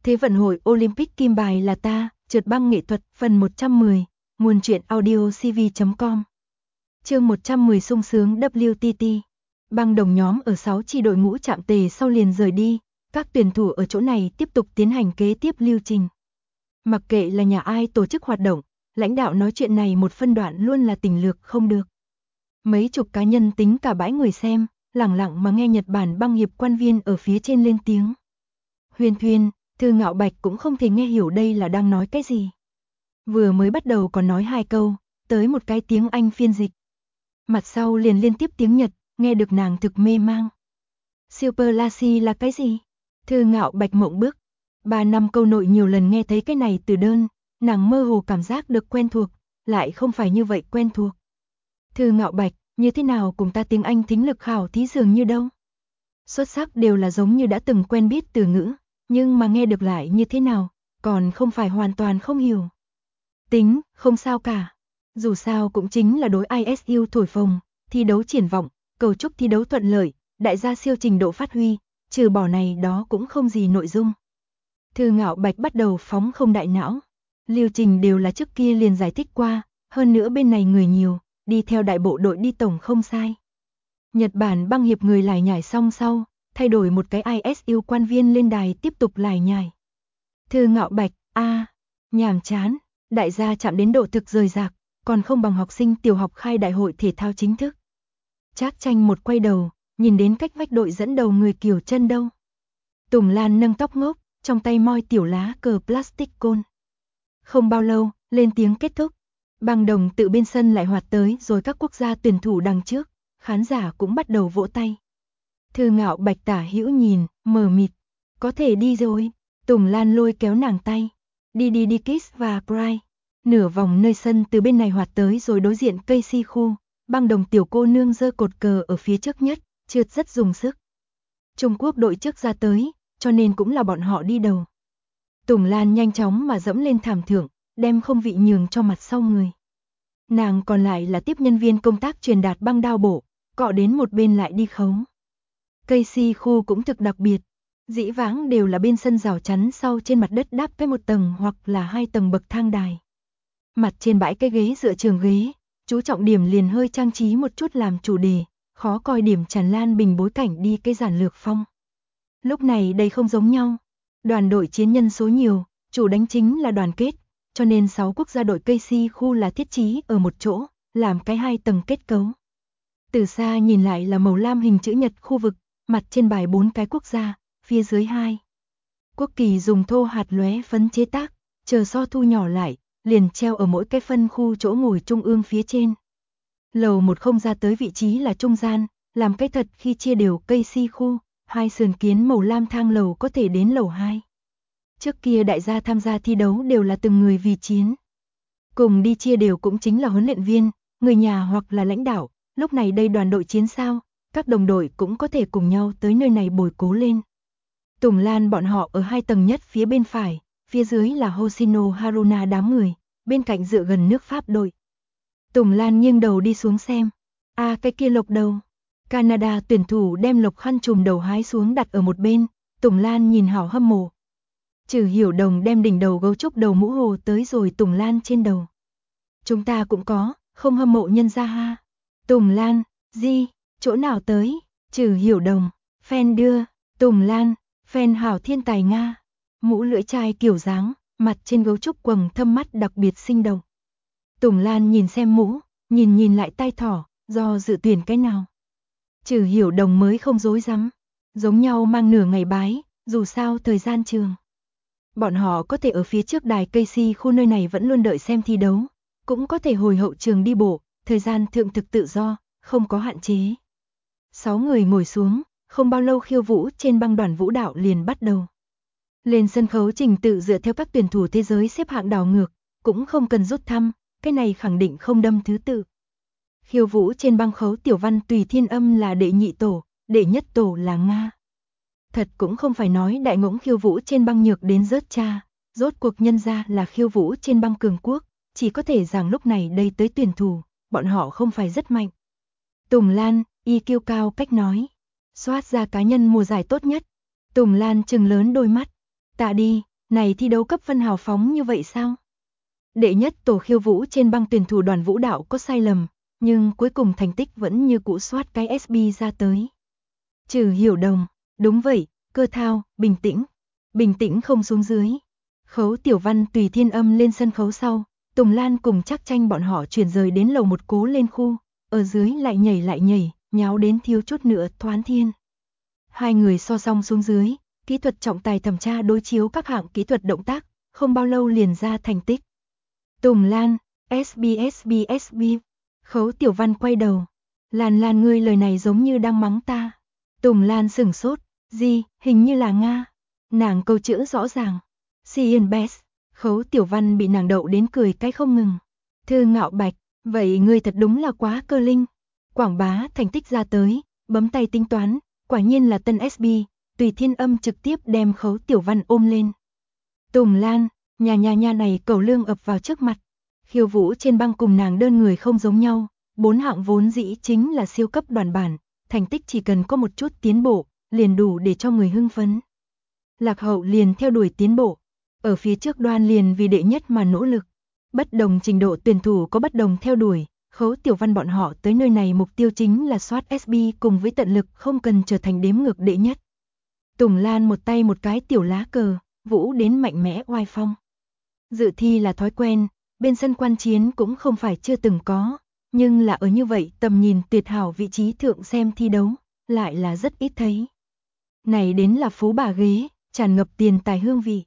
Thế vận hội Olympic kim bài là ta, trượt băng nghệ thuật, phần 110, nguồn truyện audio cv.com. Chương 110 sung sướng WTT. Băng đồng nhóm ở 6 chi đội ngũ chạm tề sau liền rời đi, các tuyển thủ ở chỗ này tiếp tục tiến hành kế tiếp lưu trình. Mặc kệ là nhà ai tổ chức hoạt động, lãnh đạo nói chuyện này một phân đoạn luôn là tình lược không được. Mấy chục cá nhân tính cả bãi người xem, lẳng lặng mà nghe Nhật Bản băng hiệp quan viên ở phía trên lên tiếng. Huyền Thuyên, Thư Ngạo Bạch cũng không thể nghe hiểu đây là đang nói cái gì. Vừa mới bắt đầu còn nói 2 câu, tới một cái tiếng Anh phiên dịch. Mặt sau liền liên tiếp tiếng Nhật, nghe được nàng thực mê mang. Super Lassie là cái gì? Thư Ngạo Bạch mộng bức. 3 năm câu nội nhiều lần nghe thấy cái này từ đơn, nàng mơ hồ cảm giác được quen thuộc, lại không phải như vậy quen thuộc. Thư Ngạo Bạch, như thế nào cùng ta tiếng Anh thính lực khảo thí dường như đâu? Xuất sắc đều là giống như đã từng quen biết từ ngữ, nhưng mà nghe được lại như thế nào, còn không phải hoàn toàn không hiểu. Tính, không sao cả. Dù sao cũng chính là đối ISU thổi phồng, thi đấu triển vọng, cầu chúc thi đấu thuận lợi, đại gia siêu trình độ phát huy, trừ bỏ này đó cũng không gì nội dung. Thư Ngạo Bạch bắt đầu phóng không đại não. Lưu trình đều là trước kia liền giải thích qua, hơn nữa bên này người nhiều, đi theo đại bộ đội đi tổng không sai. Nhật Bản băng hiệp người lải nhải xong sau, thay đổi một cái ISU quan viên lên đài tiếp tục lải nhải. Thư Ngạo Bạch, nhàm chán, đại gia chạm đến độ thực rời rạc, còn không bằng học sinh tiểu học khai đại hội thể thao chính thức. Trác Tranh một quay đầu, nhìn đến cách vách đội dẫn đầu người Kiều Chân đâu. Tùng Lan nâng tóc ngốc, trong tay moi tiểu lá cờ plastic côn. Không bao lâu, lên tiếng kết thúc. Băng đồng tự bên sân lại hoạt tới rồi các quốc gia tuyển thủ đằng trước, khán giả cũng bắt đầu vỗ tay. Thư Ngạo Bạch tả hữu nhìn, mờ mịt. Có thể đi rồi. Tùng Lan lôi kéo nàng tay. Đi Kiss và Cry. Nửa vòng nơi sân từ bên này hoạt tới rồi đối diện cây si khu. Băng đồng tiểu cô nương giơ cột cờ ở phía trước nhất, trượt rất dùng sức. Trung Quốc đội trước ra tới, cho nên cũng là bọn họ đi đầu. Tùng Lan nhanh chóng mà dẫm lên thảm thượng, đem không vị nhường cho mặt sau người. Nàng còn lại là tiếp nhân viên công tác truyền đạt băng đao bổ, cọ đến một bên lại đi khấu. Cây si khu cũng thực đặc biệt, dĩ vãng đều là bên sân rào chắn sau trên mặt đất đáp với một tầng hoặc là 2 tầng bậc thang đài. Mặt trên bãi cái ghế dựa trường ghế, chú trọng điểm liền hơi trang trí một chút làm chủ đề, khó coi điểm tràn lan bình bối cảnh đi cái giản lược phong. Lúc này đây không giống nhau, đoàn đội chiến nhân số nhiều, chủ đánh chính là đoàn kết, cho nên 6 quốc gia đội cây si khu là thiết trí ở một chỗ, làm cái 2 tầng kết cấu. Từ xa nhìn lại là màu lam hình chữ nhật khu vực, mặt trên bài 4 cái quốc gia, phía dưới 2. Quốc kỳ dùng thô hạt lóe phấn chế tác, chờ so thu nhỏ lại, liền treo ở mỗi cái phân khu chỗ ngồi trung ương phía trên. Lầu 1 không ra tới vị trí là trung gian, làm cái thật khi chia đều cây si khu, 2 sườn kiến màu lam thang lầu có thể đến lầu 2. Trước kia đại gia tham gia thi đấu đều là từng người vì chiến. Cùng đi chia đều cũng chính là huấn luyện viên, người nhà hoặc là lãnh đạo, lúc này đây đoàn đội chiến sao, các đồng đội cũng có thể cùng nhau tới nơi này bồi cố lên. Tùng Lan bọn họ ở 2 tầng nhất phía bên phải, phía dưới là Hoshino Haruna đám người, bên cạnh dựa gần nước Pháp đội. Tùng Lan nghiêng đầu đi xuống xem. Cái kia lộc đầu. Canada tuyển thủ đem lộc khăn trùm đầu hái xuống đặt ở một bên, Tùng Lan nhìn hảo hâm mộ. Trừ Hiểu Đồng đem đỉnh đầu gấu trúc đầu mũ hồ tới rồi Tùng Lan trên đầu. Chúng ta cũng có, không hâm mộ nhân ra ha. Tùng Lan, gì, chỗ nào tới? Trừ Hiểu Đồng, fan đưa, Tùng Lan, fan hảo thiên tài Nga. Mũ lưỡi chai kiểu dáng, mặt trên gấu trúc quầng thâm mắt đặc biệt sinh động. Tùng Lan nhìn xem mũ, nhìn lại tai thỏ, do dự tuyển cái nào. Trừ Hiểu Đồng mới không dối rắm, giống nhau mang nửa ngày bái, dù sao thời gian trường. Bọn họ có thể ở phía trước đài cây si khu nơi này vẫn luôn đợi xem thi đấu, cũng có thể hồi hậu trường đi bộ, thời gian thượng thực tự do, không có hạn chế. 6 người ngồi xuống, không bao lâu khiêu vũ trên băng đoàn vũ đạo liền bắt đầu. Lên sân khấu trình tự dựa theo các tuyển thủ thế giới xếp hạng đảo ngược, cũng không cần rút thăm, cái này khẳng định không đâm thứ tự. Khiêu vũ trên băng khấu tiểu văn tùy thiên âm là đệ nhị tổ, đệ nhất tổ là Nga. Thật cũng không phải nói đại ngỗng khiêu vũ trên băng nhược đến rớt cha, rốt cuộc nhân ra là khiêu vũ trên băng cường quốc, chỉ có thể rằng lúc này đây tới tuyển thủ, bọn họ không phải rất mạnh. Tùng Lan, IQ cao cách nói, soát ra cá nhân mùa giải tốt nhất. Tùng Lan trừng lớn đôi mắt, tạ đi, Này thi đấu cấp phân hào phóng như vậy sao? Đệ nhất tổ khiêu vũ trên băng tuyển thủ đoàn vũ đạo có sai lầm, nhưng cuối cùng thành tích vẫn như cũ soát cái SB ra tới. Trừ Hiểu Đồng, đúng vậy, Cơ Thao, bình tĩnh không xuống dưới. Khấu Tiểu Văn tùy Thiên Âm lên sân khấu sau, Tùng Lan cùng Trác Tranh bọn họ chuyển rời đến lầu một cố lên khu, ở dưới lại nhảy, nháo đến thiếu chút nữa thoán thiên. Hai người so song xuống dưới, kỹ thuật trọng tài thẩm tra đối chiếu các hạng kỹ thuật động tác, không bao lâu liền ra thành tích. Tùng Lan, SB. Khấu Tiểu Văn quay đầu. Lan ngươi lời này giống như đang mắng ta. Tùng Lan sửng sốt, gì, hình như là Nga. Nàng câu chữ rõ ràng. Cien Best. Khấu Tiểu Văn bị nàng đậu đến cười cái không ngừng. Thư Ngạo Bạch, vậy ngươi thật đúng là quá cơ linh. Quảng bá thành tích ra tới, bấm tay tính toán, quả nhiên là tân SB, tùy Thiên Âm trực tiếp đem Khấu Tiểu Văn ôm lên. Tùng Lan, nhà này cẩu lương ập vào trước mặt. Khiêu vũ trên băng cùng nàng đơn người không giống nhau, 4 hạng vốn dĩ chính là siêu cấp đoàn bản, thành tích chỉ cần có một chút tiến bộ, liền đủ để cho người hưng phấn. Lạc hậu liền theo đuổi tiến bộ, ở phía trước đoan liền vì đệ nhất mà nỗ lực. Bất đồng trình độ tuyển thủ có bất đồng theo đuổi, Khấu Tiểu Văn bọn họ tới nơi này mục tiêu chính là soát SB cùng với tận lực không cần trở thành đếm ngược đệ nhất. Tùng Lan một tay một cái tiểu lá cờ, vũ đến mạnh mẽ oai phong. Dự thi là thói quen, bên sân quan chiến cũng không phải chưa từng có, nhưng là ở như vậy tầm nhìn tuyệt hảo vị trí thượng xem thi đấu, lại là rất ít thấy. Này đến là phú bà ghế, tràn ngập tiền tài hương vị.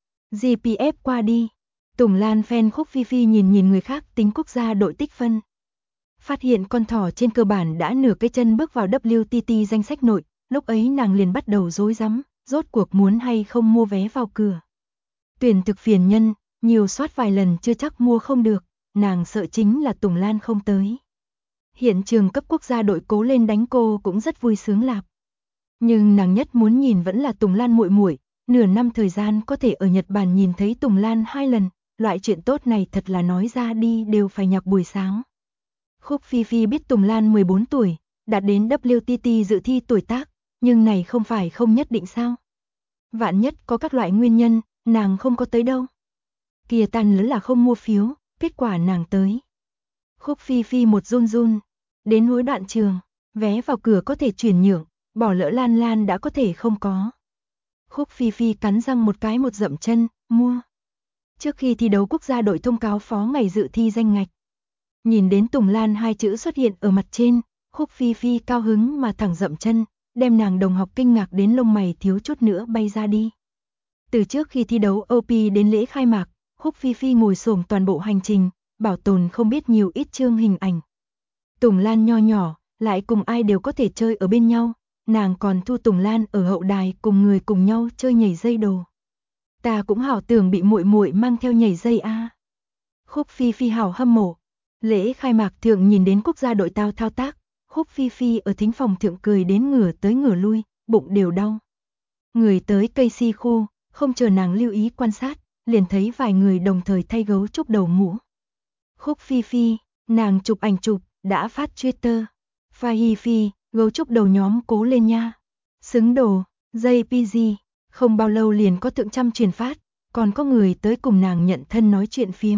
GPF qua đi, Tùng Lan fan Khúc Phi Phi nhìn người khác tính quốc gia đội tích phân. Phát hiện con thỏ trên cơ bản đã nửa cái chân bước vào WTT danh sách nội, lúc ấy nàng liền bắt đầu rối rắm, rốt cuộc muốn hay không mua vé vào cửa. Tuyển thực phiền nhân, nhiều soát vài lần chưa chắc mua không được, nàng sợ chính là Tùng Lan không tới. Hiện trường cấp quốc gia đội cố lên đánh cô cũng rất vui sướng lạp. Nhưng nàng nhất muốn nhìn vẫn là Tùng Lan muội muội, nửa năm thời gian có thể ở Nhật Bản nhìn thấy Tùng Lan 2 lần, loại chuyện tốt này thật là nói ra đi đều phải nhạc buổi sáng. Khúc Phi Phi biết Tùng Lan 14 tuổi, đạt đến WTT dự thi tuổi tác, nhưng này không phải không nhất định sao. Vạn nhất có các loại nguyên nhân, nàng không có tới đâu. Kia tan lớn là không mua phiếu, kết quả nàng tới. Khúc Phi Phi một run, đến hối đoạn trường, vé vào cửa có thể chuyển nhượng, bỏ lỡ Lan đã có thể không có. Khúc Phi Phi cắn răng một cái một dậm chân, mua. Trước khi thi đấu quốc gia đội thông cáo phó ngày dự thi danh ngạch. Nhìn đến Tùng Lan 2 chữ xuất hiện ở mặt trên, Khúc Phi Phi cao hứng mà thẳng dậm chân, đem nàng đồng học kinh ngạc đến lông mày thiếu chút nữa bay ra đi. Từ trước khi thi đấu OP đến lễ khai mạc, Khúc Phi Phi ngồi xổm toàn bộ hành trình, bảo tồn không biết nhiều ít chương hình ảnh. Tùng Lan nho nhỏ, lại cùng ai đều có thể chơi ở bên nhau, nàng còn thu Tùng Lan ở hậu đài cùng người cùng nhau chơi nhảy dây đồ. Ta cũng hảo tưởng bị muội muội mang theo nhảy dây a. Khúc Phi Phi hảo hâm mộ. Lễ khai mạc thượng nhìn đến quốc gia đội tao thao tác, Khúc Phi Phi ở thính phòng thượng cười đến ngửa tới ngửa lui, bụng đều đau. Người tới cây si khu, không chờ nàng lưu ý quan sát, liền thấy vài người đồng thời thay gấu trúc đầu mũ. Khúc Phi Phi, nàng chụp ảnh chụp, đã phát Twitter. Pha Hi Phi, gấu trúc đầu nhóm cố lên nha. Xứng đồ, JPG, không bao lâu liền có thượng trăm truyền phát, còn có người tới cùng nàng nhận thân nói chuyện phiếm.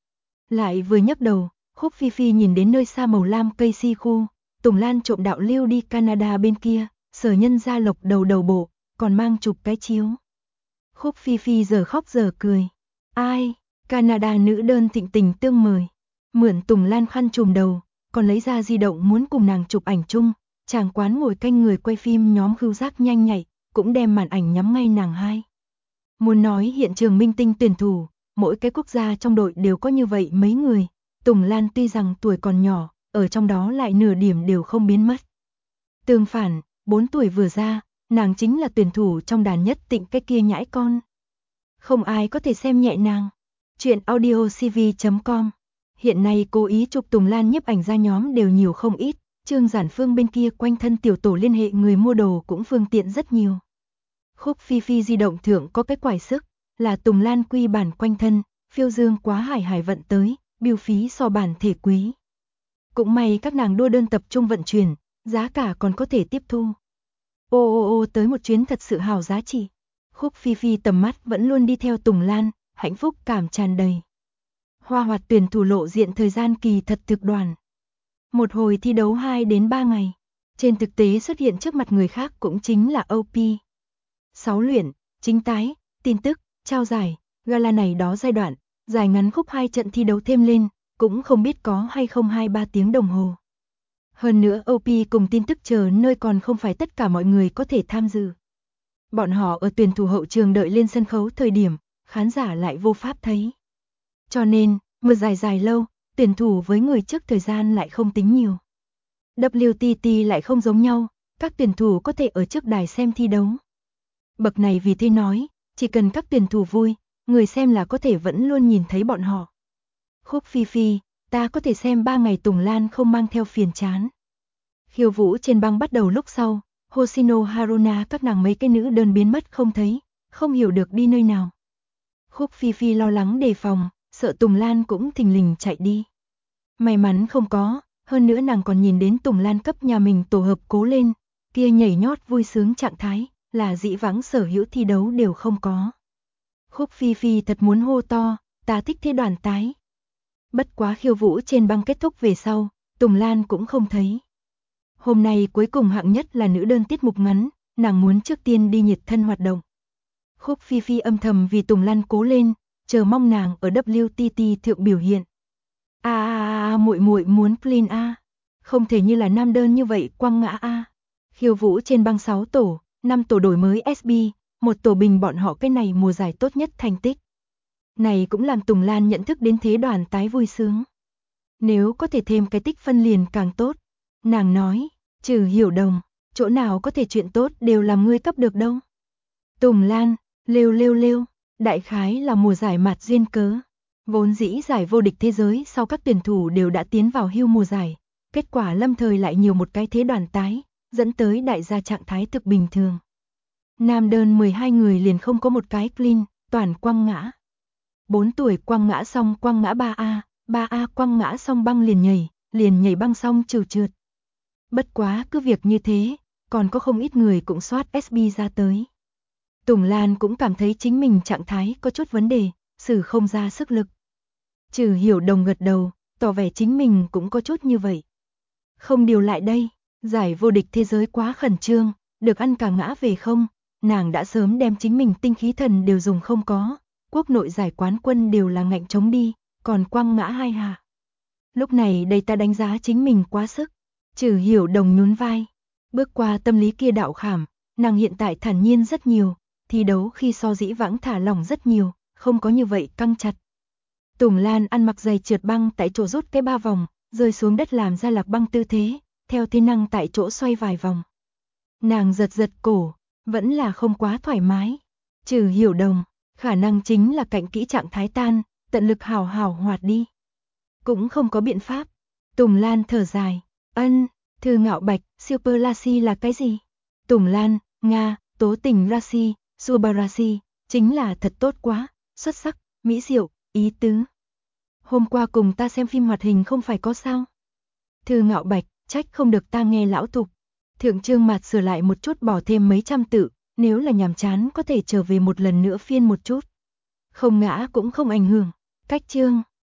Lại vừa nhấc đầu, Khúc Phi Phi nhìn đến nơi xa màu lam cây si khu, Tùng Lan trộm đạo lưu đi Canada bên kia, sở nhân gia lộc đầu bộ, còn mang chụp cái chiếu. Khúc Phi Phi giờ khóc giờ cười. Ai, Canada nữ đơn thịnh tình tương mời. Mượn Tùng Lan khăn trùm đầu, còn lấy ra di động muốn cùng nàng chụp ảnh chung, chàng quán ngồi canh người quay phim nhóm khứu giác nhanh nhạy, cũng đem màn ảnh nhắm ngay nàng hai. Muốn nói hiện trường minh tinh tuyển thủ, mỗi cái quốc gia trong đội đều có như vậy mấy người, Tùng Lan tuy rằng tuổi còn nhỏ, ở trong đó lại nửa điểm đều không biến mất. Tương phản, 4 tuổi vừa ra, nàng chính là tuyển thủ trong đàn nhất tịnh cái kia nhãi con. Không ai có thể xem nhẹ nàng. Chuyện audiocv.com. Hiện nay cố ý chụp Tùng Lan nhiếp ảnh ra nhóm đều nhiều không ít, Trương Giản Phương bên kia quanh thân tiểu tổ liên hệ người mua đồ cũng phương tiện rất nhiều. Khúc Phi Phi di động thượng có cái quải sức, là Tùng Lan quy bản quanh thân, phiêu dương quá hải vận tới, biêu phí so bản thể quý. Cũng may các nàng đua đơn tập trung vận chuyển, giá cả còn có thể tiếp thu. Ô tới một chuyến thật sự hào giá trị. Khúc Phi Phi tầm mắt vẫn luôn đi theo Tùng Lan, hạnh phúc cảm tràn đầy. Hoa hoạt tuyển thủ lộ diện thời gian kỳ thật thực đoàn. Một hồi thi đấu 2 đến 3 ngày. Trên thực tế xuất hiện trước mặt người khác cũng chính là OP. 6 luyện, chính tái, tin tức, trao giải, gala này đó giai đoạn, dài ngắn khúc 2 trận thi đấu thêm lên, cũng không biết có hay không 2-3 tiếng đồng hồ. Hơn nữa OP cùng tin tức chờ nơi còn không phải tất cả mọi người có thể tham dự. Bọn họ ở tuyển thủ hậu trường đợi lên sân khấu thời điểm, khán giả lại vô pháp thấy. Cho nên, mưa dài dài lâu, tuyển thủ với người trước thời gian lại không tính nhiều. WTT lại không giống nhau, các tuyển thủ có thể ở trước đài xem thi đấu. Bậc này vì thế nói, chỉ cần các tuyển thủ vui, người xem là có thể vẫn luôn nhìn thấy bọn họ. Khúc Phi Phi, ta có thể xem 3 ngày Tùng Lan không mang theo phiền chán. Khiêu vũ trên băng bắt đầu lúc sau, Hoshino Haruna các nàng mấy cái nữ đơn biến mất không thấy, không hiểu được đi nơi nào. Khúc Phi Phi lo lắng đề phòng, sợ Tùng Lan cũng thình lình chạy đi. May mắn không có, hơn nữa nàng còn nhìn đến Tùng Lan cấp nhà mình tổ hợp cố lên, kia nhảy nhót vui sướng trạng thái, là dĩ vãng sở hữu thi đấu đều không có. Khúc Phi Phi thật muốn hô to, ta thích thế đoàn tái. Bất quá khiêu vũ trên băng kết thúc về sau, Tùng Lan cũng không thấy. Hôm nay cuối cùng hạng nhất là nữ đơn tiết mục ngắn, nàng muốn trước tiên đi nhiệt thân hoạt động. Khúc Phi Phi âm thầm vì Tùng Lan cố lên, chờ mong nàng ở WTT thượng biểu hiện. Muội muội muốn clean a. Không thể như là nam đơn như vậy quăng ngã a. Khiêu vũ trên băng 6 tổ, 5 tổ đổi mới SB, một tổ bình bọn họ cái này mùa giải tốt nhất thành tích. Này cũng làm Tùng Lan nhận thức đến thế đoàn tái vui sướng. Nếu có thể thêm cái tích phân liền càng tốt. Nàng nói, trừ Hiểu Đồng, chỗ nào có thể chuyện tốt đều làm ngươi cấp được đâu. Tùng Lan, lêu, đại khái là mùa giải mạt duyên cớ. Vốn dĩ giải vô địch thế giới sau các tuyển thủ đều đã tiến vào hưu mùa giải. Kết quả lâm thời lại nhiều một cái thế đoàn tái, dẫn tới đại gia trạng thái thực bình thường. Nam đơn 12 người liền không có một cái clean, toàn quăng ngã. 4 tuổi quăng ngã xong quăng ngã 3A quăng ngã xong băng liền nhảy băng xong trượt. Bất quá cứ việc như thế, còn có không ít người cũng soát SB ra tới. Tùng Lan cũng cảm thấy chính mình trạng thái có chút vấn đề, xử không ra sức lực. Trừ Hiểu Đồng gật đầu, tỏ vẻ chính mình cũng có chút như vậy. Không điều lại đây, giải vô địch thế giới quá khẩn trương, được ăn cả ngã về không, nàng đã sớm đem chính mình tinh khí thần đều dùng không có, quốc nội giải quán quân đều là ngạnh chống đi, còn quăng ngã 2 hạ. Lúc này đây ta đánh giá chính mình quá sức, Trừ Hiểu Đồng nhún vai, bước qua tâm lý kia đạo khảm, nàng hiện tại thản nhiên rất nhiều, thi đấu khi so dĩ vãng thả lỏng rất nhiều, không có như vậy căng chặt. Tùng Lan ăn mặc giày trượt băng tại chỗ rút cái 3 vòng, rơi xuống đất làm ra lạc băng tư thế, theo thế năng tại chỗ xoay vài vòng. Nàng giật cổ, vẫn là không quá thoải mái. Trừ Hiểu Đồng, khả năng chính là cạnh kỹ trạng thái tan, tận lực hào hoạt đi. Cũng không có biện pháp. Tùng Lan thở dài, Thư Ngạo Bạch, Super Lassie là cái gì? Tùng Lan, Nga, tố tình Lassie, Subarashi, chính là thật tốt quá, xuất sắc, mỹ diệu, ý tứ. Hôm qua cùng ta xem phim hoạt hình không phải có sao? Thư Ngạo Bạch, trách không được ta nghe lão tục. Thượng Trương Mạt sửa lại một chút bỏ thêm mấy trăm tự, nếu là nhàm chán có thể trở về một lần nữa phiên một chút. Không ngã cũng không ảnh hưởng. Cách chương